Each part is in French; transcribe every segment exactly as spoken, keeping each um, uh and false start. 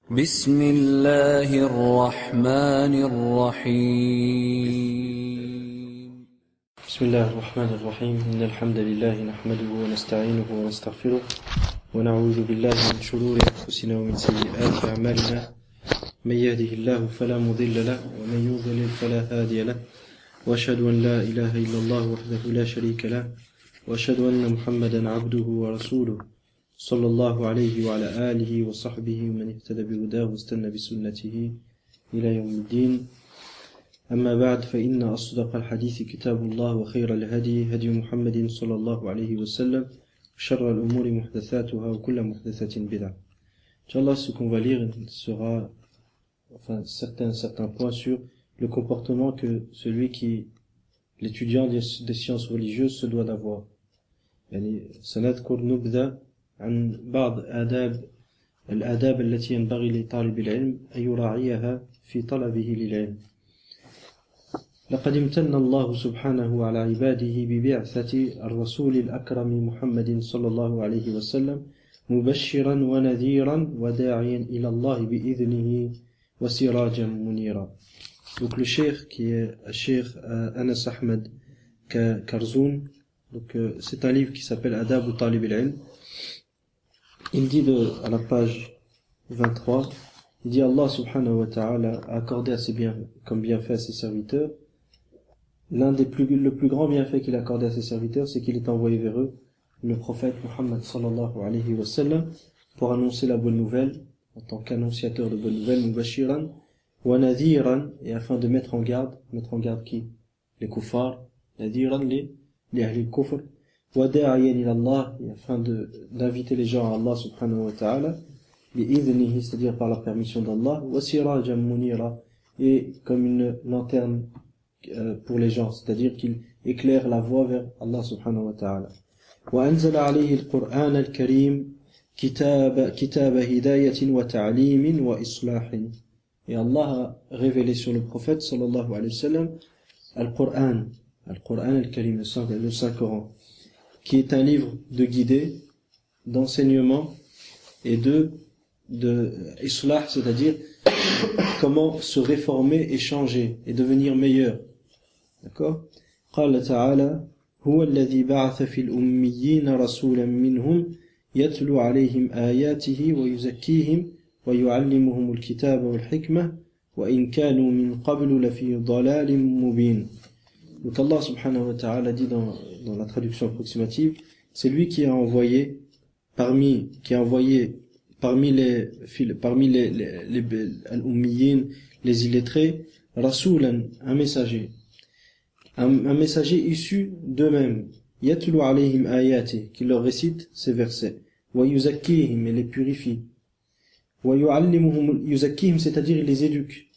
بسم الله الرحمن الرحيم بسم الله الرحمن الرحيم إن الحمد لله نحمده ونستعينه ونستغفره ونعوذ بالله من شرور أنفسنا ومن سيئات أعمالنا من يهده الله فلا مضل له ومن يضلل فلا هادي له وأشهد أن لا إله إلا الله وحده لا شريك له وأشهد أن محمدا عبده ورسوله صلى الله عليه وعلى آله وصحبه ومن اهتدى بهداه واستنى بسنته إلى يوم الدين. أما بعد فإن أصدق الحديث كتاب الله وخير الهدي هدي محمد صلى الله عليه وسلم وشر الأمور محدثاتها وكل محدثة بدعة. Inch'Allah, ce qu'on va lire sera enfin certains certains points sur le comportement que celui qui l'étudiant des, des sciences religieuses se doit d'avoir. يعني سنذكر نبذة عن بعض آداب الآداب التي ينبغي لطالب العلم أن يراعيها في طلبه للعلم. لقد امتن الله سبحانه على عباده ببعثة الرسول الأكرم محمد صلى الله عليه وسلم مبشرا ونذيرا وداعيا إلى الله بإذنه وسراجا منيرا. Donc le cheikh qui est cheikh Anas Ahmed Karzoun, donc c'est un livre qui s'appelle Adab ou Talib al-Ilm. Il dit de, à la page vingt-trois, il dit Allah subhanahu wa ta'ala a accordé assez bien, comme bienfait à ses serviteurs. L'un des plus, le plus grand bienfait qu'il a accordé à ses serviteurs, c'est qu'il est envoyé vers eux, le prophète Muhammad sallallahu alayhi wa sallam, pour annoncer la bonne nouvelle, en tant qu'annonciateur de bonne nouvelle, mubashiran, wa nadhiran, et afin de mettre en garde, mettre en garde qui? Les kuffars, nadhiran, les, les ahli kufr, وداعيا إلى الله, et afin de d'inviter les gens à Allah subhanahu wa ta'ala, bi'idhnihi, c'est-à-dire par la permission d'Allah, wa sirajan munira, et comme une lanterne euh, pour les gens, c'est-à-dire qu'il éclaire la voie vers Allah subhanahu wa ta'ala. Wa anzala alayhi al-Qur'an al-Karim kitab kitab hidayah wa ta'lim wa islah. Et Allah a révélé sur le prophète sallallahu alayhi wa sallam al-Qur'an, al-Qur'an al-Karim, le Saint-Coran, qui est un livre de guidée, d'enseignement et de, de islah, c'est-à-dire comment se réformer et changer et devenir meilleur. D'accord? قال تعالى هو الذي بعث في الأميين رسولا منهم يتلو عليهم آياته ويزكيهم ويعلمهم الكتاب والحكمة وإن كانوا من قبل لفي ضلال مبين. Donc Allah subhanahu wa ta'ala dit dans, dans la traduction approximative, c'est lui qui a envoyé parmi qui a envoyé parmi les parmi les les, les, les al-ummiyin, les illettrés, rasulan, un messager, un, un messager issu d'eux-mêmes, yatlu alayhim ayati, qui leur récite ces versets, wa yuzakkihim, et les purifie, wa yuallimuhum, yuzakkihim, c'est-à-dire il les éduque,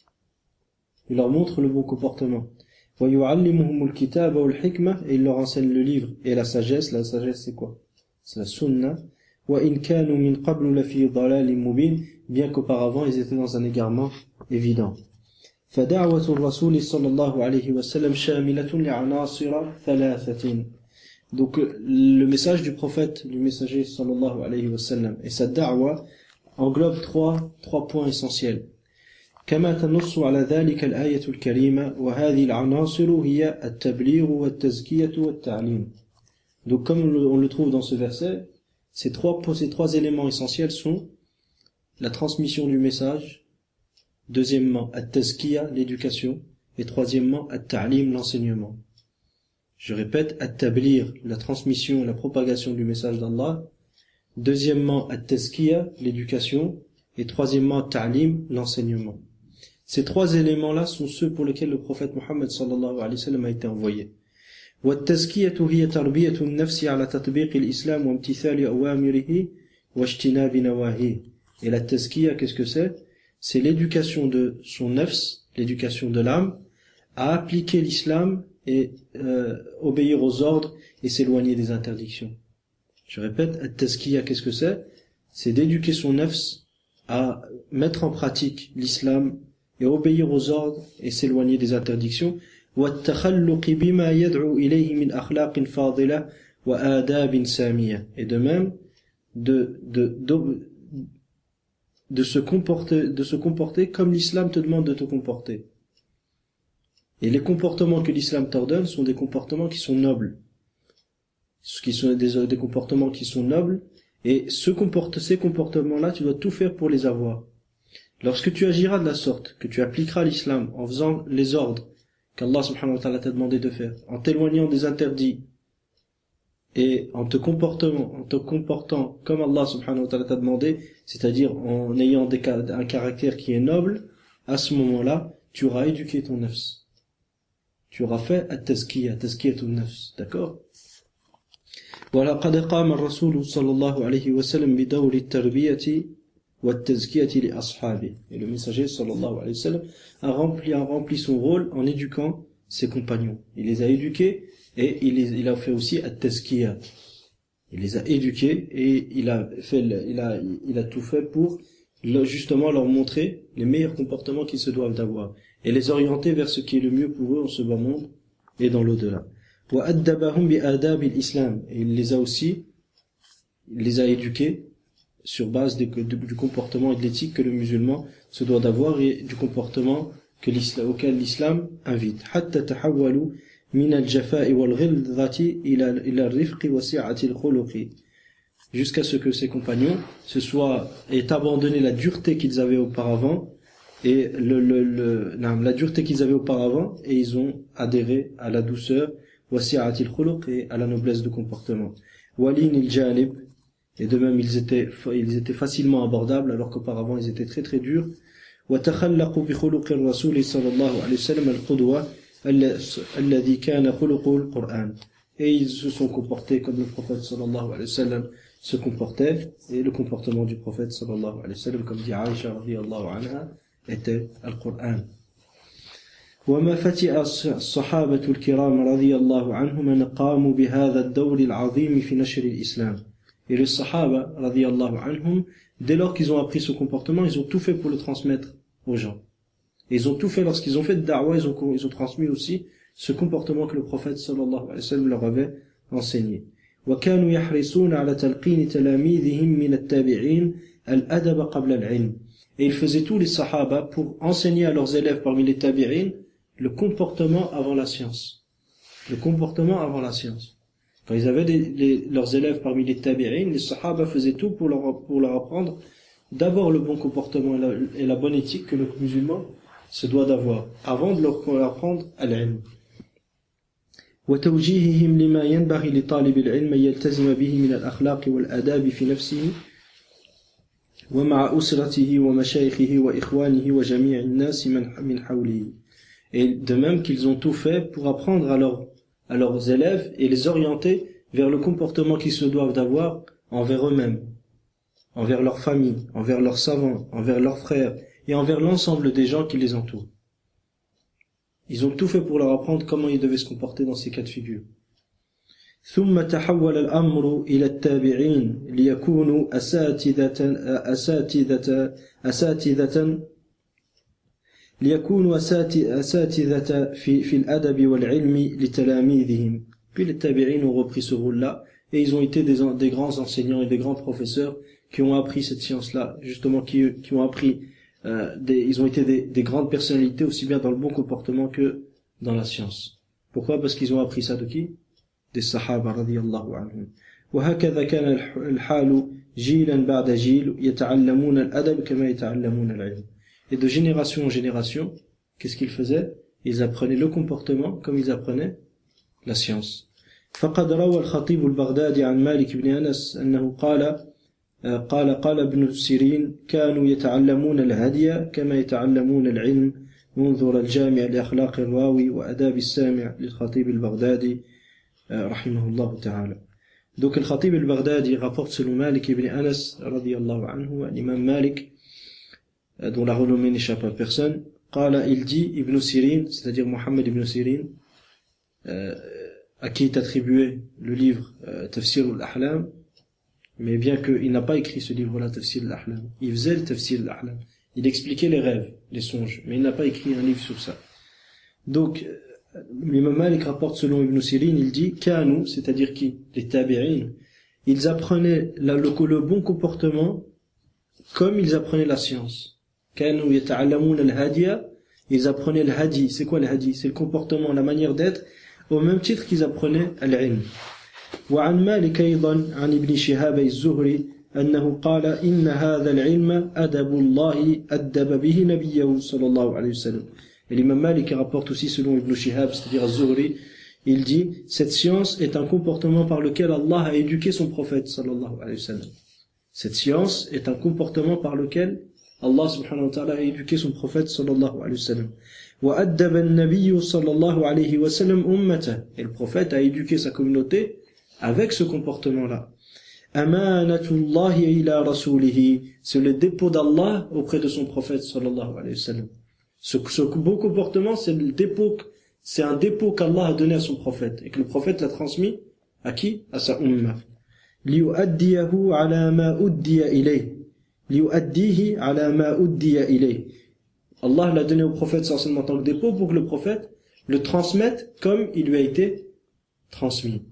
il leur montre le bon comportement. وَيُعَلِّمُهُمُ الْكِتَابَ وَالْحِكْمَةَ, et il leur enseigne le livre et la sagesse. La sagesse c'est quoi? C'est la sunna. وَإِنْ كَانُوا مِنْ قَبْلُ لَفِي ضَلَالٍ مُبِينٍ, bien qu'auparavant ils étaient dans un égarement évident. فَدَعْوَةُ الرَّسُولِ صلى الله عليه وسلم شَامِلَةٌ لِعَنَاصِرَ ثَلَاثَةٍ. Donc le message du prophète, du messager sallallahu alayhi wa sallam, et sa da'wa englobe trois, trois points essentiels. كما تنص على ذلك الآية الكريمة وهذه العناصر هي التبليغ والتزكية والتعليم. Donc comme on le trouve dans ce verset, ces trois, ces trois éléments essentiels sont la transmission du message, deuxièmement at-tazkiya, l'éducation, et troisièmement at-ta'lim, l'enseignement. Je répète, at-tablir, la transmission, la propagation du message d'Allah, deuxièmement at-tazkiya, l'éducation, et troisièmement at-ta'lim, l'enseignement. Ces trois éléments-là sont ceux pour lesquels le prophète Muhammad sallallahu alayhi wa sallam a été envoyé. وَالتَّزْكِيَةُ هِيَ تَرْبِيَةُ النَّفْسِ عَلَى تَطْبِيقِ الْإِسْلَامِ وَامْتِثَالِ أَوَامِرِهِ وَاجْتِنَابِ نَوَاهِهِ. Et la tazkiya, qu'est-ce que c'est? C'est l'éducation de son nafs, l'éducation de l'âme, à appliquer l'islam et euh, obéir aux ordres et s'éloigner des interdictions. Je répète, at-tazkiya, qu'est-ce que c'est? C'est d'éduquer son nafs à mettre en pratique l'islam et obéir aux ordres et s'éloigner des interdictions, وَالتَّخَلُّقِ بِمَا يَدْعُو إِلَيْهِ مِنْ أَخْلَاقٍ فَاضِلَةٍ وَآدَابٍ سَامِيَةٍ, et de même de, de, de de se comporter, de se comporter comme l'islam te demande de te comporter. Et les comportements que l'islam t'ordonne sont des comportements qui sont nobles. Qui sont des, des comportements qui sont nobles, et ce comporte, ces comportements-là, tu dois tout faire pour les avoir. Lorsque tu agiras de la sorte, que tu appliqueras l'islam en faisant les ordres qu'Allah subhanahu wa ta'ala t'a demandé de faire, en t'éloignant des interdits, et en te comportant, en te comportant comme Allah subhanahu wa ta'ala t'a demandé, c'est-à-dire en ayant des, un caractère qui est noble, à ce moment-là, tu auras éduqué ton nafs. Tu auras fait at-tazkiyah, tazkiyatun nafs, d'accord? وَلَقَدْ قَامَ الرَّسُولُ صَلَّى اللَّهُ عَلَيْهِ وَسَلَّمْ بِدَوْرِ التَّرْبِيَةِ وَالتَّزْكِيَةِ لِأَصْحَابِهِ. Et le messager sallallahu alayhi wa sallam a rempli, a rempli son rôle en éduquant ses compagnons. Il les a éduqués et il, les, il a fait aussi at-tazkiyah. Il les a éduqués et il a fait, il a, il a tout fait pour justement leur montrer les meilleurs comportements qu'ils se doivent d'avoir et les orienter vers ce qui est le mieux pour eux en ce bas monde et dans l'au-delà. وَأَدَّبَهُمْ بِآدَابِ الْإِسْلَامِ. Et il les a aussi, il les a éduqués sur base de, de, du comportement et de l'éthique que le musulman se doit d'avoir et du comportement que l'islam, auquel l'islam invite. حَتَّى تَحَوَّلُوا مِنَ الْجَفَاءِ وَالْغِلْظَةِ إِلَى إِلَى الرِّفْقِ وَسِعَةِ الْخُلُقِ. Jusqu'à ce que ses compagnons se soient, aient abandonné la dureté qu'ils avaient auparavant et le, le, le, non, la dureté qu'ils avaient auparavant et ils ont adhéré à la douceur wasi'atil khuluq et à la noblesse de comportement. Walin il-jalib, et de même ils étaient, ils étaient facilement abordables alors qu'auparavant ils étaient très très durs. Wa takhallaqu bi khuluqi ar-rasul sallallahu alayhi wa sallam al-qudwa alladhi kana khuluqu al-Qur'an. Et ils se sont comportés comme le prophète sallallahu alayhi wa sallam se comportait, et le comportement du prophète sallallahu alayhi wa sallam, comme dit Aïcha radiyallahu anha, était al-Qur'an. وما فتئ الصحابة الكرام رضي الله عنهم أن قاموا بهذا الدور العظيم في نشر الإسلام. Et les Sahaba radiyallahu anhum, dès lors qu'ils ont appris ce comportement, ils ont tout fait pour le transmettre aux gens. Et ils ont tout fait lorsqu'ils ont fait de da'wah, ils ont, ils ont transmis aussi ce comportement que le prophète sallallahu alayhi wa sallam leur avait enseigné. وكانوا يحرصون على تلقين تلاميذهم من التابعين الأدب قبل العلم. Et ils faisaient tous les Sahaba pour enseigner à leurs élèves parmi les tabi'in le comportement avant la science. Le comportement avant la science. Quand ils avaient les, les, leurs élèves parmi les tabi'in, les Sahaba faisaient tout pour leur, pour leur apprendre d'abord le bon comportement et la, et la bonne éthique que le musulman se doit d'avoir, avant de leur, leur apprendre à l'ilm. وتوجيههم لما ينبغي لطالب العلم أن يلتزم به من الأخلاق والآداب في نفسه ومع أسرته ومشايخه وإخوانه وجميع الناس من حوله. Et de même qu'ils ont tout fait pour apprendre à, leur, à leurs élèves et les orienter vers le comportement qu'ils se doivent d'avoir envers eux-mêmes, envers leur famille, envers leurs savants, envers leurs frères et envers l'ensemble des gens qui les entourent. Ils ont tout fait pour leur apprendre comment ils devaient se comporter dans ces cas de figure. ثم تحول الأمر إلى التابعين ليكونوا أساتذة أساتذة أساتذة ليكونوا أساتذة في في الأدب والعلم لتلاميذهم. Puis les tabi'in ont repris ce rôle-là et ils ont été des, des grands enseignants et des grands professeurs qui ont appris cette science-là, justement qui, qui ont appris, euh, des, ils ont été des, des grandes personnalités aussi bien dans le bon comportement que dans la science. Pourquoi? Parce qu'ils ont appris ça de qui? Des Sahaba radiyallahu anhum. وهكذا كان الحال جيلا بعد جيل يتعلمون الأدب كما يتعلمون العلم. Et de génération en génération, qu'est-ce qu'ils faisaient? Ils apprenaient le comportement comme ils apprenaient la science. فقد روى الخطيب البغدادي عن مالك بن أنس أنه قال قال قال ابن سيرين كانوا يتعلمون الهدي كما يتعلمون العلم انظر الجامع لأخلاق الراوي وأداب السامع للخطيب البغدادي رحمه الله تعالى. Donc le Khatib al-Baghdadi rapporte selon Malik ibn Anas radiyallahu anhu, l'imam Malik dont la renommée n'échappe à personne, qala, il dit Ibn Sirin, c'est-à-dire Mohammed ibn Sirin, euh, à qui est attribué le livre euh, Tafsir al-Ahlam, mais bien qu'il n'a pas écrit ce livre-là, Tafsir al-Ahlam, il faisait le Tafsir al-Ahlam, il expliquait les rêves, les songes, mais il n'a pas écrit un livre sur ça. Donc l'imam Malik rapporte selon Ibn Sirin, il dit Kanu, c'est-à-dire qui? Les tabi'in, ils apprenaient la, le, le bon comportement comme ils apprenaient la science. كانوا يتعلمون الهدي, ils apprenaient le hadi. C'est quoi le hadi? C'est le comportement, la manière d'être, au même titre qu'ils apprenaient l'ilm. وعن مالك أيضا عن ابن شهاب الزهري أنه قال إن هذا العلم أدب الله أدب به نبيه صلى الله عليه وسلم. Et l'imam Malik rapporte aussi selon Ibn Shihab, c'est-à-dire Az-Zuhri, il dit, cette science est un comportement par lequel Allah a éduqué son prophète sallallahu alayhi wa sallam. Cette science est un comportement par lequel Allah subhanahu wa ta'ala a éduqué son prophète sallallahu alayhi wa sallam. وَأَدَّبَ النَّبِيُّ صلى الله عليه وسلم أُمَّتَهُ. Et le prophète a éduqué sa communauté avec ce comportement-là. Amanatullahi ila rasulihi, c'est le dépôt d'Allah auprès de son prophète sallallahu alayhi wa sallam. Ce, ce bon comportement, c'est le dépôt, c'est un dépôt qu'Allah a donné à son prophète et que le prophète l'a transmis à qui? À sa umma. Liu'addiyahu ala ma uddiya ilayh. Liu'addihi ala ma uddiya ilayh. Allah l'a donné au prophète sallallahu alayhi wa sallam en tant que dépôt pour que le prophète le transmette comme il lui a été transmis.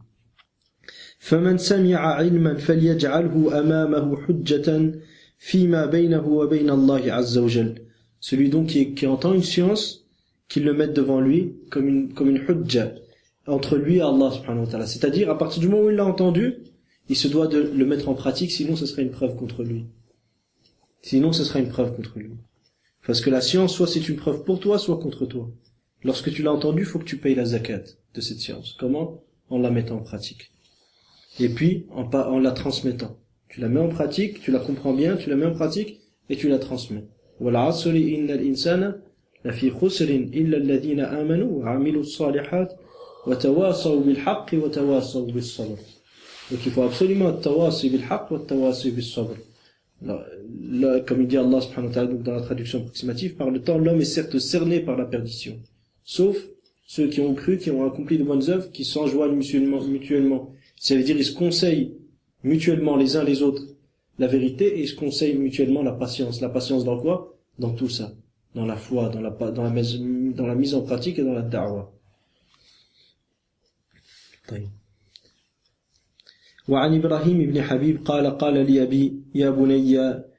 فمن سمع علما فليجعله أمامه حجة فيما بينه وبين الله عز وجل. Celui donc qui, qui entend une science, qu'il le mette devant lui comme une, comme une hujja entre lui et Allah subhanahu wa ta'ala. C'est-à-dire, à partir du moment où il l'a entendu, il se doit de le mettre en pratique, sinon ce serait une preuve contre lui. Sinon ce serait une preuve contre lui. Parce que la science, soit c'est une preuve pour toi, soit contre toi. Lorsque tu l'as entendu, il faut que tu payes la zakat de cette science. Comment? En la mettant en pratique. Et puis, en, en la transmettant. Tu la mets en pratique, tu la comprends bien, tu la mets en pratique, et tu la transmets. وَالْعَصْرِ إِنَّ الْإِنسَانَ لَفِي خُسْرٍ إِلَّا الَّذِينَ آمَنُوا وَعَمِلُوا الصَّالِحَاتِ وَتَوَاصَوْا بِالْحَقِّ وَتَوَاصَوْا بِالصَّبْرِ. Donc il faut absolument التواصي بالحق والتواصي بالصبر. Là, comme il dit Allah subhanahu wa ta'ala dans la traduction approximative, par le temps l'homme est certes cerné par la perdition, sauf ceux qui ont cru, qui ont accompli de bonnes œuvres, qui s'enjoignent mutuellement, mutuellement. Ça veut dire ils se conseillent mutuellement les uns les autres la vérité et ils se conseillent mutuellement la patience. La patience dans quoi? Dans tout ça, dans la foi, dans la dans la mise, dans la mise en pratique et dans la da'wa. وعن إبراهيم بن حبيب قال قال لي أبي يا بني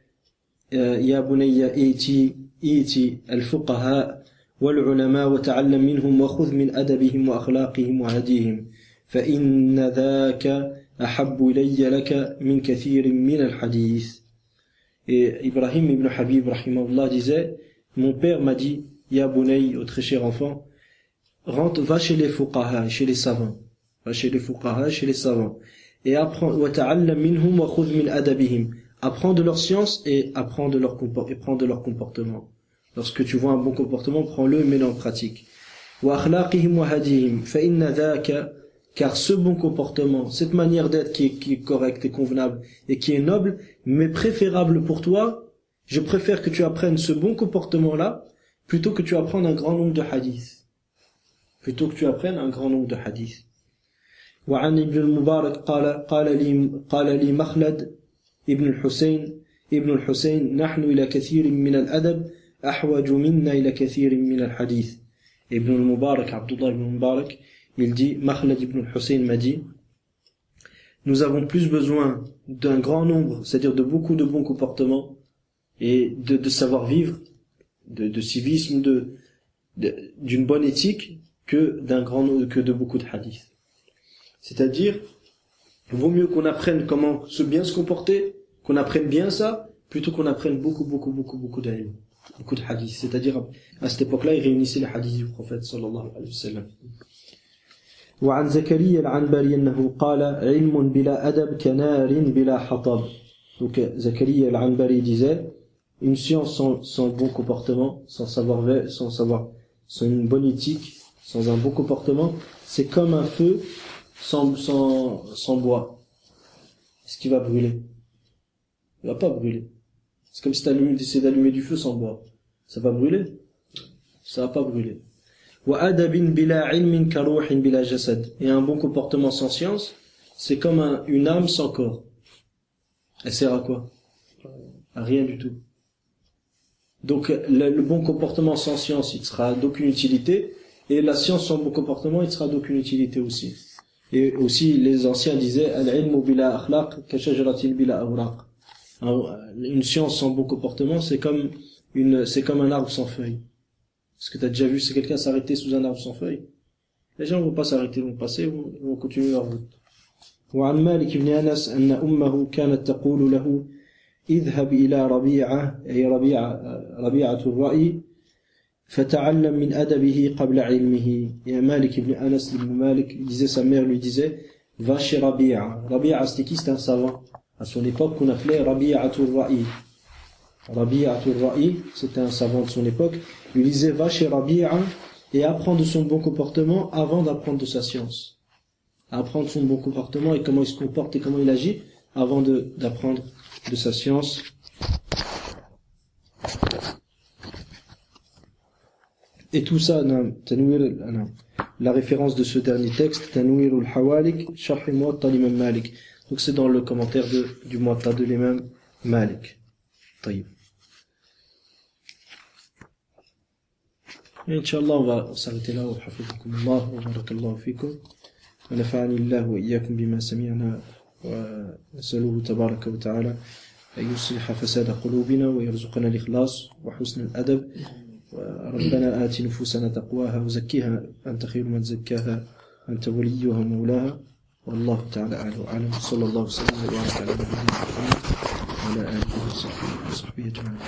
يا بني إيتي إيتي الفقهاء والعلماء وتعلم منهم وخذ من أدبهم وأخلاقهم وهديهم فإن ذاك أحب إلي لك من كثير من الحديث. Et Ibrahim ibn Habib rahimahullah disait, mon père m'a dit, Ya bunay, au très cher enfant, rentre, va chez les fuqaha, chez les savants, va chez les fuqaha, chez les savants, et apprends, wa ta'allam minhum wa khudh min adabihim, apprends de leur science et apprends de leur compor- et prends de leur comportement. Lorsque tu vois un bon comportement, prends-le et mets-le en pratique. Wa akhlaqihim wa hadihim, fa inna dhaka, car ce bon comportement, cette manière d'être qui est, qui est correcte et convenable et qui est noble, mais préférable pour toi, je préfère que tu apprennes ce bon comportement-là plutôt que tu apprennes un grand nombre de hadiths. Plutôt que tu apprennes un grand nombre de hadiths. وعن ابن المبارك قال قال لي قال لي مخلد ابن الحسين ابن الحسين نحن إلى كثير من الأدب أحوج منا إلى كثير من الحديث. Ibn al-Mubarak, Abdullah ibn al-Mubarak, il dit, Makhlad ibn al-Hussein m'a dit, nous avons plus besoin d'un grand nombre, c'est-à-dire de beaucoup de bons comportements et de, de savoir-vivre, de, de civisme, de, de, d'une bonne éthique que d'un grand que de beaucoup de hadiths. C'est-à-dire, il vaut mieux qu'on apprenne comment se bien se comporter, qu'on apprenne bien ça, plutôt qu'on apprenne beaucoup, beaucoup, beaucoup, beaucoup d'ilm, beaucoup de hadiths. C'est-à-dire, à cette époque-là, ils réunissaient les hadiths du prophète sallallahu alayhi wa sallam. وعن زكريا العنبري أنه قال علم بلا أدب كنار بلا حطب. Donc Zakaria al-Anbari disait, une science sans, sans bon comportement, sans savoir, sans savoir, sans une bonne éthique, sans un bon comportement, c'est comme un feu sans, sans, sans bois. Est-ce qu'il va brûler? Il va pas brûler. C'est comme si tu essaies d'allumer du feu sans bois. Ça va brûler? Ça va pas brûler. وَأَدَبٍ بِلَا عِلْمٍ كَرُوحٍ بِلَا جَسَدٍ. Et un bon comportement sans science, c'est comme un, une âme sans corps. Elle sert à quoi? À rien du tout. Donc le, le bon comportement sans science, il sera d'aucune utilité, et la science sans bon comportement, il sera d'aucune utilité aussi. Et aussi les anciens disaient al-ilmu bila akhlaq ka shajaratin bila awraq. Une science sans bon comportement, c'est comme une, c'est comme un arbre sans feuilles. Est-ce que tu as déjà vu si quelqu'un s'arrêter sous un arbre sans feuilles? Les gens ne vont pas s'arrêter, ils vont passer, ils vont continuer leur route. وعن مالك بن أنس أن أمه كانت تقول له اذهب إلى ربيعة أي ربيعة ربيعة الرأي فتعلم من أدبه قبل علمه. Et Malik ibn Anas ibn Malik disait, sa mère lui disait, va chez Rabi'a. Rabi'a c'était qui? C'était un savant à son époque qu'on appelait Rabi'atul Ra'i. Rabi'atul Ra'i, c'était un savant de son époque. Il lui disait, va chez Rabi'a et apprends de son bon comportement avant d'apprendre de sa science. Apprendre son bon comportement et comment il se comporte et comment il agit avant de, d'apprendre de sa science. Et tout ça, la référence de ce dernier texte, Tanwir al-Hawalik, Sharh al-Muwatta l'imam Malik. Donc c'est dans le commentaire de, du Muwatta de l'imam Malik. Taïb. Inch'Allah, on va s'arrêter là. Wa hafizakumullah wa barakallahu fikum. ونفعني الله وإياكم بما سمعنا ونسأله تبارك وتعالى أن يصلح فساد قلوبنا ويرزقنا الإخلاص وحسن الأدب. ربنا آت نفوسنا تقواها وزكيها أنت خير من زكاها أنت وليها ومولاها والله تعالى أعلى وأعلم. صلى الله وسلم وبارك على نبينا محمد وعلى آله وصحبه أجمعين.